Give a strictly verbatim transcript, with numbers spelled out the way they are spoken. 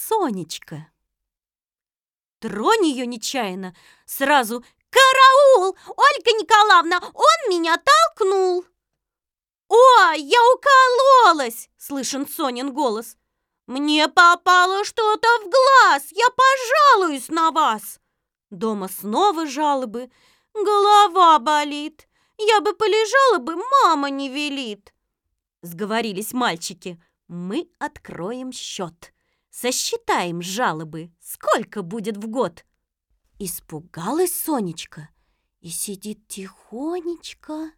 Сонечка. Тронь ее нечаянно, сразу «Караул! Ольга Николаевна, он меня толкнул!» «Ой, я укололась!» — слышен Сонин голос. «Мне попало что-то в глаз, я пожалуюсь на вас!» Дома снова жалобы. «Голова болит, я бы полежала бы, мама не велит!» Сговорились мальчики. Мы откроем счет. Сосчитаем жалобы, сколько будет в год. Испугалась Сонечка и сидит тихонечко,